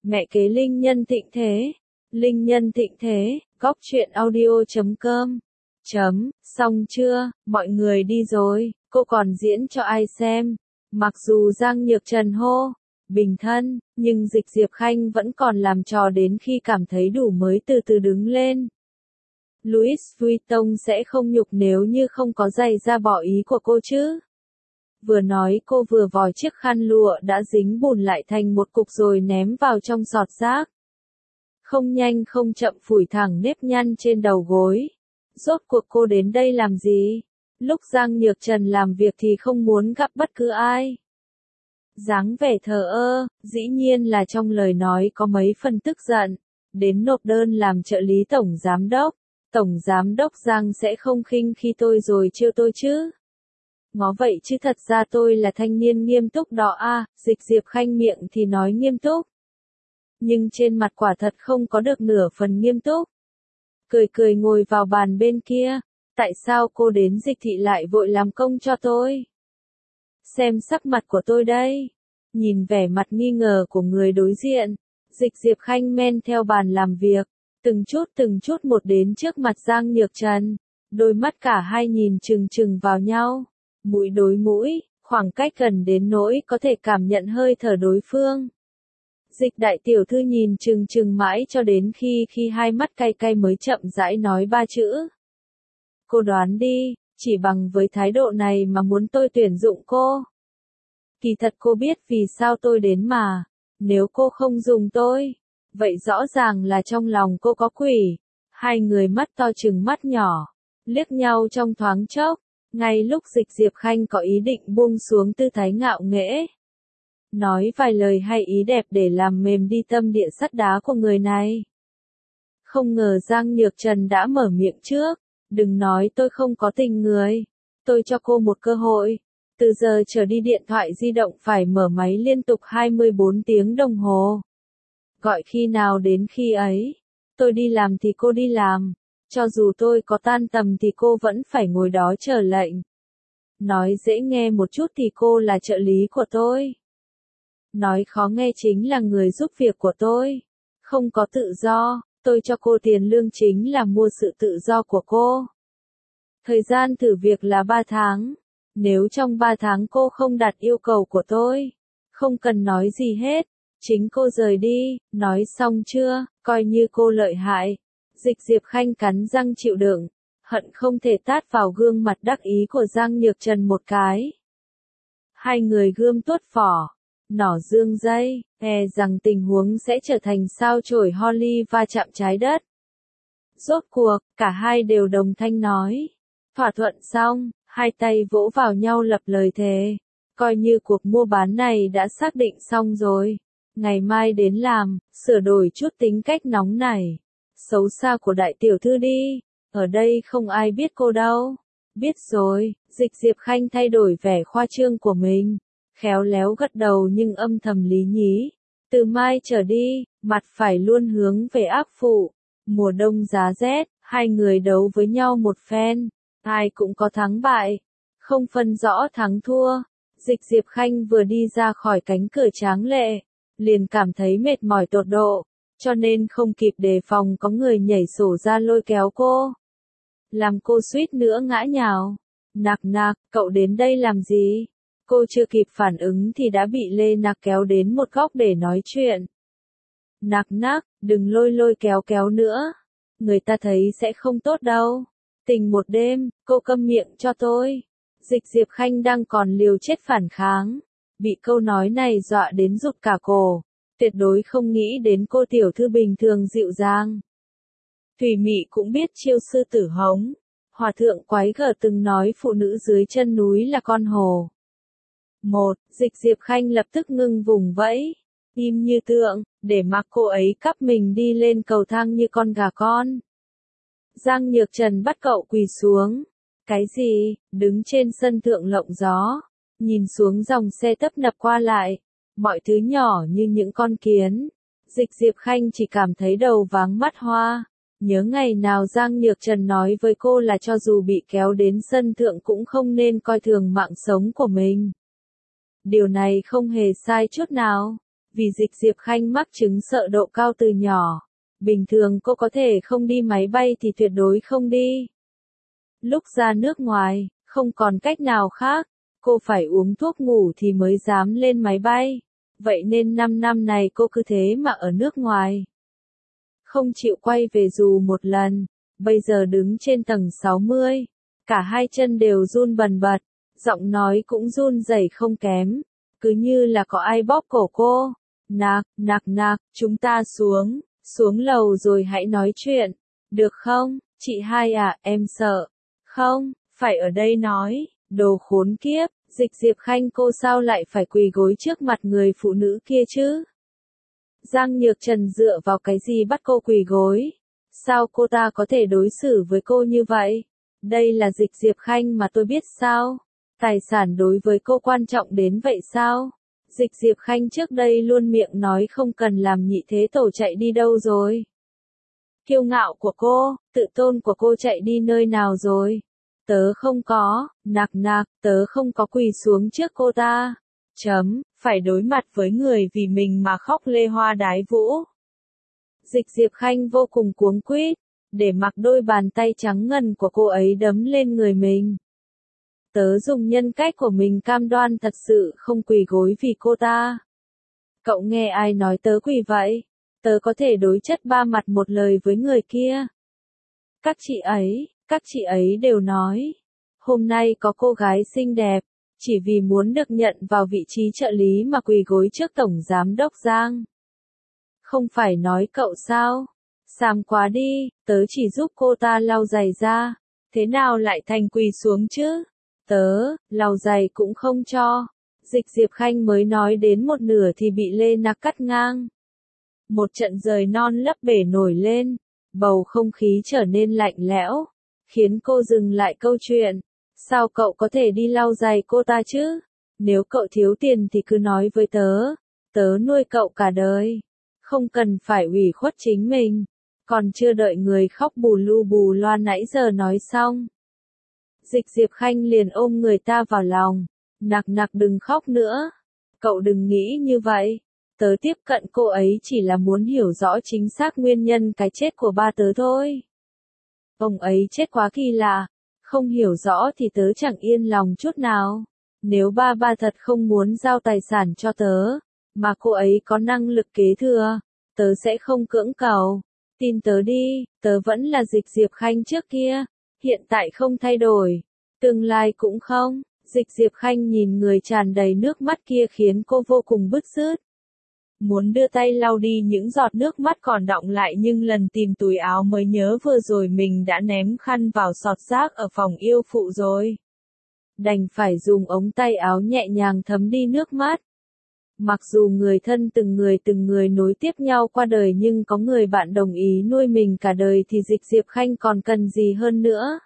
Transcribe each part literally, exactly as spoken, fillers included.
Mẹ kế Linh Nhân Thịnh Thế. Linh Nhân Thịnh Thế, góc truyện audio chấm com. Chấm, xong chưa, mọi người đi rồi, cô còn diễn cho ai xem. Mặc dù Giang Nhược Trần hô bình thân, nhưng Dịch Diệp Khanh vẫn còn làm trò đến khi cảm thấy đủ mới từ từ đứng lên. Louis Vuitton sẽ không nhục nếu như không có giày ra bỏ ý của cô chứ. Vừa nói cô vừa vò chiếc khăn lụa đã dính bùn lại thành một cục rồi ném vào trong giọt rác. Không nhanh không chậm phủi thẳng nếp nhăn trên đầu gối. Rốt cuộc cô đến đây làm gì? Lúc Giang Nhược Trần làm việc thì không muốn gặp bất cứ ai. Dáng vẻ thờ ơ, dĩ nhiên là trong lời nói có mấy phần tức giận. Đến nộp đơn làm trợ lý tổng giám đốc. Tổng giám đốc Giang sẽ không khinh khi tôi rồi trêu tôi chứ. Ngó vậy chứ thật ra tôi là thanh niên nghiêm túc đó à, Dịch Diệp Khanh miệng thì nói nghiêm túc. Nhưng trên mặt quả thật không có được nửa phần nghiêm túc. Cười cười ngồi vào bàn bên kia, tại sao cô đến Dịch thị lại vội làm công cho tôi? Xem sắc mặt của tôi đây. Nhìn vẻ mặt nghi ngờ của người đối diện, Dịch Diệp Khanh men theo bàn làm việc, từng chút từng chút một đến trước mặt Giang Nhược Trần. Đôi mắt cả hai nhìn chừng chừng vào nhau, mũi đối mũi, khoảng cách gần đến nỗi có thể cảm nhận hơi thở đối phương. Dịch đại tiểu thư nhìn chừng chừng mãi cho đến khi khi hai mắt cay cay mới chậm rãi nói ba chữ. Cô đoán đi, chỉ bằng với thái độ này mà muốn tôi tuyển dụng cô. Kỳ thật cô biết vì sao tôi đến mà, nếu cô không dùng tôi, vậy rõ ràng là trong lòng cô có quỷ. Hai người mắt to chừng mắt nhỏ, liếc nhau trong thoáng chốc, ngay lúc Dịch Diệp Khanh có ý định buông xuống tư thái ngạo nghễ. Nói vài lời hay ý đẹp để làm mềm đi tâm địa sắt đá của người này. Không ngờ Giang Nhược Trần đã mở miệng trước, đừng nói tôi không có tình người, tôi cho cô một cơ hội. Từ giờ trở đi điện thoại di động phải mở máy liên tục hai mươi bốn tiếng đồng hồ. Gọi khi nào đến khi ấy, tôi đi làm thì cô đi làm, cho dù tôi có tan tầm thì cô vẫn phải ngồi đó chờ lệnh. Nói dễ nghe một chút thì cô là trợ lý của tôi. Nói khó nghe chính là người giúp việc của tôi. Không có tự do, tôi cho cô tiền lương chính là mua sự tự do của cô. Thời gian thử việc là ba tháng. Nếu trong ba tháng cô không đạt yêu cầu của tôi, không cần nói gì hết, chính cô rời đi. Nói xong chưa, coi như cô lợi hại. Dịch Diệp Khanh cắn răng chịu đựng, hận không thể tát vào gương mặt đắc ý của Giang Nhược Trần một cái. Hai người gươm tuốt phỏ, nỏ dương dây, e rằng tình huống sẽ trở thành sao chổi Holly va chạm trái đất. Rốt cuộc, cả hai đều đồng thanh nói. Thỏa thuận xong, hai tay vỗ vào nhau lập lời thề. Coi như cuộc mua bán này đã xác định xong rồi. Ngày mai đến làm, sửa đổi chút tính cách nóng này, xấu xa của đại tiểu thư đi. Ở đây không ai biết cô đâu. Biết rồi, Dịch Diệp Khanh thay đổi vẻ khoa trương của mình. Khéo léo gật đầu nhưng âm thầm lý nhí. Từ mai trở đi, mặt phải luôn hướng về ác phụ. Mùa đông giá rét, hai người đấu với nhau một phen. Ai cũng có thắng bại. Không phân rõ thắng thua. Dịch Diệp Khanh vừa đi ra khỏi cánh cửa tráng lệ, liền cảm thấy mệt mỏi tột độ. Cho nên không kịp đề phòng có người nhảy sổ ra lôi kéo cô. Làm cô suýt nữa ngã nhào. Nạc nạc, cậu đến đây làm gì? Cô chưa kịp phản ứng thì đã bị Lê Nạc kéo đến một góc để nói chuyện. Nạc nạc, đừng lôi lôi kéo kéo nữa. Người ta thấy sẽ không tốt đâu. Tình một đêm, cô câm miệng cho tôi. Dịch Diệp Khanh đang còn liều chết phản kháng. Bị câu nói này dọa đến rụt cả cổ. Tuyệt đối không nghĩ đến cô tiểu thư bình thường dịu dàng. Thủy Mị cũng biết chiêu sư tử hống. Hòa thượng Quái Gở từng nói phụ nữ dưới chân núi là con hồ. Một, Dịch Diệp Khanh lập tức ngưng vùng vẫy, im như tượng, để mặc cô ấy cắp mình đi lên cầu thang như con gà con. Giang Nhược Trần bắt cậu quỳ xuống. Cái gì? Đứng trên sân thượng lộng gió, nhìn xuống dòng xe tấp nập qua lại, mọi thứ nhỏ như những con kiến. Dịch Diệp Khanh chỉ cảm thấy đầu váng mắt hoa. Nhớ ngày nào Giang Nhược Trần nói với cô là cho dù bị kéo đến sân thượng cũng không nên coi thường mạng sống của mình. Điều này không hề sai chút nào. Vì Dịch Diệp Khanh mắc chứng sợ độ cao từ nhỏ. Bình thường cô có thể không đi máy bay thì tuyệt đối không đi. Lúc ra nước ngoài, không còn cách nào khác, cô phải uống thuốc ngủ thì mới dám lên máy bay. Vậy nên năm năm này cô cứ thế mà ở nước ngoài. Không chịu quay về dù một lần. Bây giờ đứng trên tầng sáu mươi. Cả hai chân đều run bần bật. Giọng nói cũng run rẩy không kém. Cứ như là có ai bóp cổ cô. Nạc, nạc nạc, chúng ta xuống. Xuống lầu rồi hãy nói chuyện. Được không, chị hai à, em sợ. Không, phải ở đây nói. Đồ khốn kiếp, Dịch Diệp Khanh cô sao lại phải quỳ gối trước mặt người phụ nữ kia chứ? Giang Nhược Trần dựa vào cái gì bắt cô quỳ gối? Sao cô ta có thể đối xử với cô như vậy? Đây là Dịch Diệp Khanh mà tôi biết sao? Tài sản đối với cô quan trọng đến vậy sao? Dịch Diệp Khanh trước đây luôn miệng nói không cần làm nhị thế tổ chạy đi đâu rồi? Kiêu ngạo của cô, tự tôn của cô chạy đi nơi nào rồi? Tớ không có, nạc nạc, tớ không có quỳ xuống trước cô ta. Chấm, phải đối mặt với người vì mình mà khóc lê hoa đái vũ. Dịch Diệp Khanh vô cùng cuống quýt, để mặc đôi bàn tay trắng ngần của cô ấy đấm lên người mình. Tớ dùng nhân cách của mình cam đoan thật sự không quỳ gối vì cô ta. Cậu nghe ai nói tớ quỳ vậy? Tớ có thể đối chất ba mặt một lời với người kia. Các chị ấy, các chị ấy đều nói, hôm nay có cô gái xinh đẹp, chỉ vì muốn được nhận vào vị trí trợ lý mà quỳ gối trước Tổng Giám đốc Giang. Không phải nói cậu sao? Xàm quá đi, tớ chỉ giúp cô ta lau giày ra, thế nào lại thành quỳ xuống chứ? Tớ, lau giày cũng không cho. Dịch Diệp Khanh mới nói đến một nửa thì bị Lê Nạc cắt ngang. Một trận giời non lấp bể nổi lên, bầu không khí trở nên lạnh lẽo, khiến cô dừng lại câu chuyện. Sao cậu có thể đi lau giày cô ta chứ? Nếu cậu thiếu tiền thì cứ nói với tớ, tớ nuôi cậu cả đời. Không cần phải ủy khuất chính mình. Còn chưa đợi người khóc bù lu bù loa nãy giờ nói xong. Dịch Diệp Khanh liền ôm người ta vào lòng. Nạc nạc đừng khóc nữa. Cậu đừng nghĩ như vậy. Tớ tiếp cận cô ấy chỉ là muốn hiểu rõ chính xác nguyên nhân cái chết của ba tớ thôi. Ông ấy chết quá kỳ lạ. Không hiểu rõ thì tớ chẳng yên lòng chút nào. Nếu ba ba thật không muốn giao tài sản cho tớ, mà cô ấy có năng lực kế thừa, tớ sẽ không cưỡng cầu. Tin tớ đi, tớ vẫn là Dịch Diệp Khanh trước kia, hiện tại không thay đổi, tương lai cũng không. Dịch Diệp Khanh nhìn người tràn đầy nước mắt kia khiến cô vô cùng bứt rứt. Muốn đưa tay lau đi những giọt nước mắt còn đọng lại nhưng lần tìm túi áo mới nhớ vừa rồi mình đã ném khăn vào sọt rác ở phòng yêu phụ rồi. Đành phải dùng ống tay áo nhẹ nhàng thấm đi nước mắt. Mặc dù người thân từng người từng người nối tiếp nhau qua đời nhưng có người bạn đồng ý nuôi mình cả đời thì Dịch Diệp Khanh còn cần gì hơn nữa.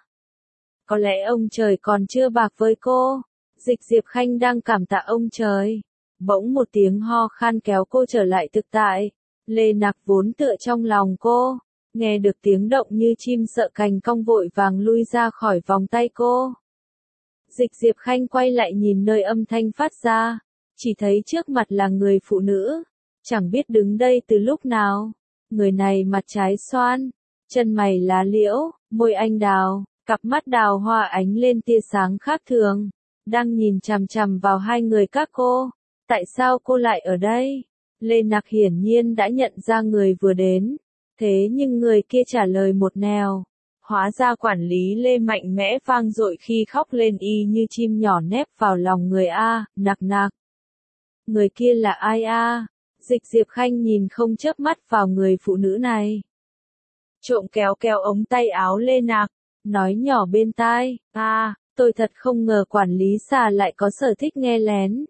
Có lẽ ông trời còn chưa bạc với cô. Dịch Diệp Khanh đang cảm tạ ông trời. Bỗng một tiếng ho khan kéo cô trở lại thực tại. Lê Nạc vốn tựa trong lòng cô. Nghe được tiếng động như chim sợ cành cong vội vàng lui ra khỏi vòng tay cô. Dịch Diệp Khanh quay lại nhìn nơi âm thanh phát ra. Chỉ thấy trước mặt là người phụ nữ. Chẳng biết đứng đây từ lúc nào. Người này mặt trái xoan. Chân mày lá liễu, môi anh đào. Cặp mắt đào hoa ánh lên tia sáng khác thường. Đang nhìn chằm chằm vào hai người các cô. Tại sao cô lại ở đây? Lê Nạc hiển nhiên đã nhận ra người vừa đến. Thế nhưng người kia trả lời một nẻo. Hóa ra quản lý Lê mạnh mẽ vang dội khi khóc lên y như chim nhỏ nép vào lòng người A, Nạc Nạc. Người kia là ai A? Dịch Diệp Khanh nhìn không chớp mắt vào người phụ nữ này. Trộm kéo kéo ống tay áo Lê Nạc, nói nhỏ bên tai, à, tôi thật không ngờ quản lý xà lại có sở thích nghe lén.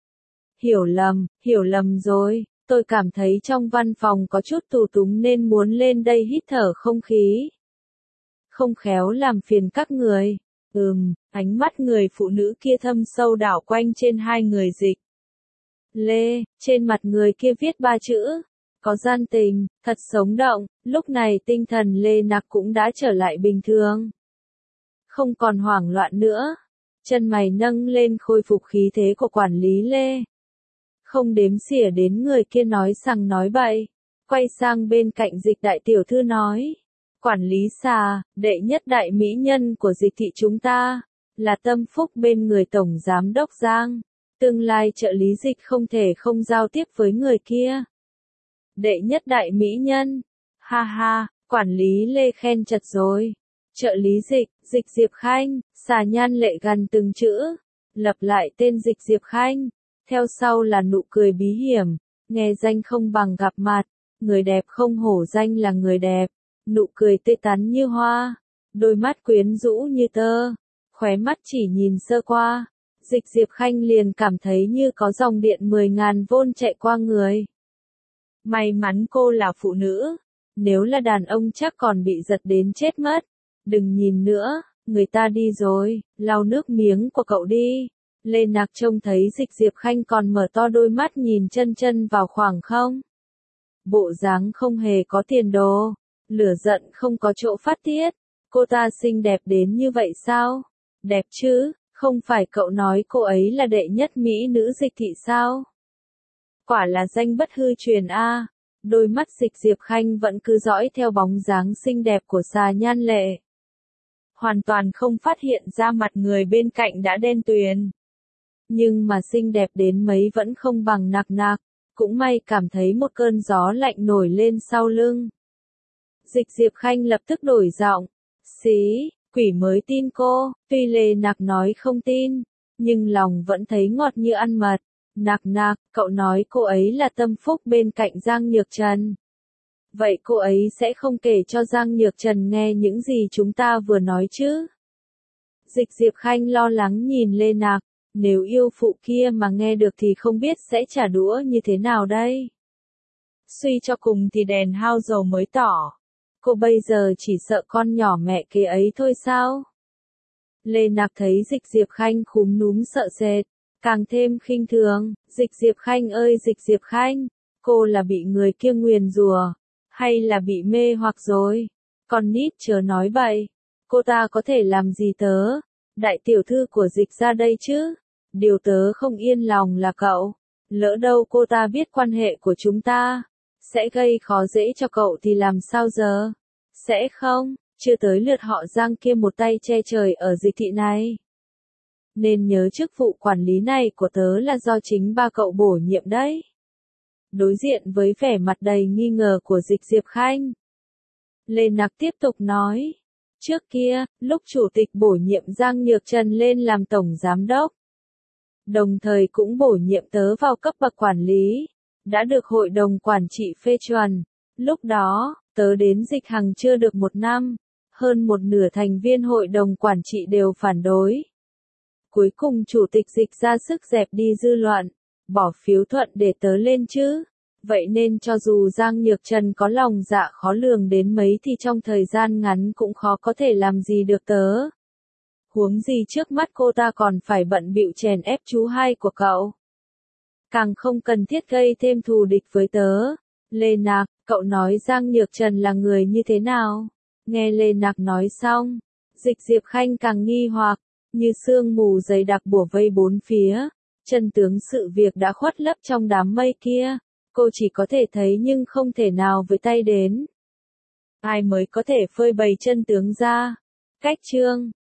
Hiểu lầm, hiểu lầm rồi, tôi cảm thấy trong văn phòng có chút tù túng nên muốn lên đây hít thở không khí. Không khéo làm phiền các người. Ừm, ánh mắt người phụ nữ kia thâm sâu đảo quanh trên hai người Dịch Lê, trên mặt người kia viết ba chữ. Có gian tình, thật sống động, lúc này tinh thần Lê Nạc cũng đã trở lại bình thường. Không còn hoảng loạn nữa. Chân mày nâng lên khôi phục khí thế của quản lý Lê. không đếm xỉa đến người kia nói sằng nói bậy. Quay sang bên cạnh Dịch đại tiểu thư nói. Quản lý Xà, đệ nhất đại mỹ nhân của Dịch thị chúng ta, là tâm phúc bên người tổng giám đốc Giang. Tương lai trợ lý Dịch không thể không giao tiếp với người kia. Đệ nhất đại mỹ nhân. Ha ha, quản lý Lê khen chật rồi. Trợ lý Dịch, Dịch Diệp Khanh, Xà Nhan Lệ gần từng chữ. Lặp lại tên Dịch Diệp Khanh. Theo sau là nụ cười bí hiểm. Nghe danh không bằng gặp mặt. Người đẹp không hổ danh là người đẹp. Nụ cười tươi tắn như hoa. Đôi mắt quyến rũ như tơ. Khóe mắt chỉ nhìn sơ qua. Dịch Diệp Khanh liền cảm thấy như có dòng điện mười ngàn vôn chạy qua người. May mắn cô là phụ nữ. Nếu là đàn ông chắc còn bị giật đến chết mất. Đừng nhìn nữa, người ta đi rồi, lau nước miếng của cậu đi. Lê Nạc trông thấy Dịch Diệp Khanh còn mở to đôi mắt nhìn chân chân vào khoảng không. Bộ dáng không hề có tiền đồ, lửa giận không có chỗ phát tiết. Cô ta xinh đẹp đến như vậy sao? Đẹp chứ, không phải cậu nói cô ấy là đệ nhất mỹ nữ Dịch thị sao? Quả là danh bất hư truyền a. Đôi mắt Dịch Diệp Khanh vẫn cứ dõi theo bóng dáng xinh đẹp của Xà Nhan Lệ. Hoàn toàn không phát hiện ra mặt người bên cạnh đã đen tuyền. Nhưng mà xinh đẹp đến mấy vẫn không bằng Nạc Nạc, cũng may cảm thấy một cơn gió lạnh nổi lên sau lưng. Dịch Diệp Khanh lập tức đổi giọng, xí, quỷ mới tin cô, tuy Lê Nạc nói không tin, nhưng lòng vẫn thấy ngọt như ăn mật. Nạc Nạc, cậu nói cô ấy là tâm phúc bên cạnh Giang Nhược Trần. Vậy cô ấy sẽ không kể cho Giang Nhược Trần nghe những gì chúng ta vừa nói chứ? Dịch Diệp Khanh lo lắng nhìn Lê Nạc, nếu yêu phụ kia mà nghe được thì không biết sẽ trả đũa như thế nào đây? Suy cho cùng thì đèn hao dầu mới tỏ. Cô bây giờ chỉ sợ con nhỏ mẹ kế ấy thôi sao? Lê Nạc thấy Dịch Diệp Khanh khúm núm sợ sệt, càng thêm khinh thường. Dịch Diệp Khanh ơi Dịch Diệp Khanh, cô là bị người kia nguyền rủa, hay là bị mê hoặc rồi? Con nít chớ nói bậy, cô ta có thể làm gì tớ? Đại tiểu thư của Dịch ra đây chứ? Điều tớ không yên lòng là cậu, lỡ đâu cô ta biết quan hệ của chúng ta, sẽ gây khó dễ cho cậu thì làm sao giờ? Sẽ không, chưa tới lượt họ Giang kia một tay che trời ở Dịch thị này. Nên nhớ chức vụ quản lý này của tớ là do chính ba cậu bổ nhiệm đấy. Đối diện với vẻ mặt đầy nghi ngờ của Dịch Diệp Khanh, Lê Nạc tiếp tục nói. Trước kia, lúc chủ tịch bổ nhiệm Giang Nhược Trần lên làm tổng giám đốc, đồng thời cũng bổ nhiệm tớ vào cấp bậc quản lý, đã được hội đồng quản trị phê chuẩn. Lúc đó, tớ đến Dịch Hằng chưa được một năm, hơn một nửa thành viên hội đồng quản trị đều phản đối. Cuối cùng chủ tịch Dịch ra sức dẹp đi dư luận, bỏ phiếu thuận để tớ lên chứ. Vậy nên cho dù Giang Nhược Trần có lòng dạ khó lường đến mấy thì trong thời gian ngắn cũng khó có thể làm gì được tớ. Huống gì trước mắt cô ta còn phải bận bịu chèn ép chú hai của cậu. Càng không cần thiết gây thêm thù địch với tớ. Lê Nạc, cậu nói Giang Nhược Trần là người như thế nào? Nghe Lê Nạc nói xong, Dịch Diệp Khanh càng nghi hoặc, như sương mù dày đặc bủa vây bốn phía. Chân tướng sự việc đã khuất lấp trong đám mây kia. Cô chỉ có thể thấy nhưng không thể nào với tay đến. Ai mới có thể phơi bày chân tướng ra? Cách chương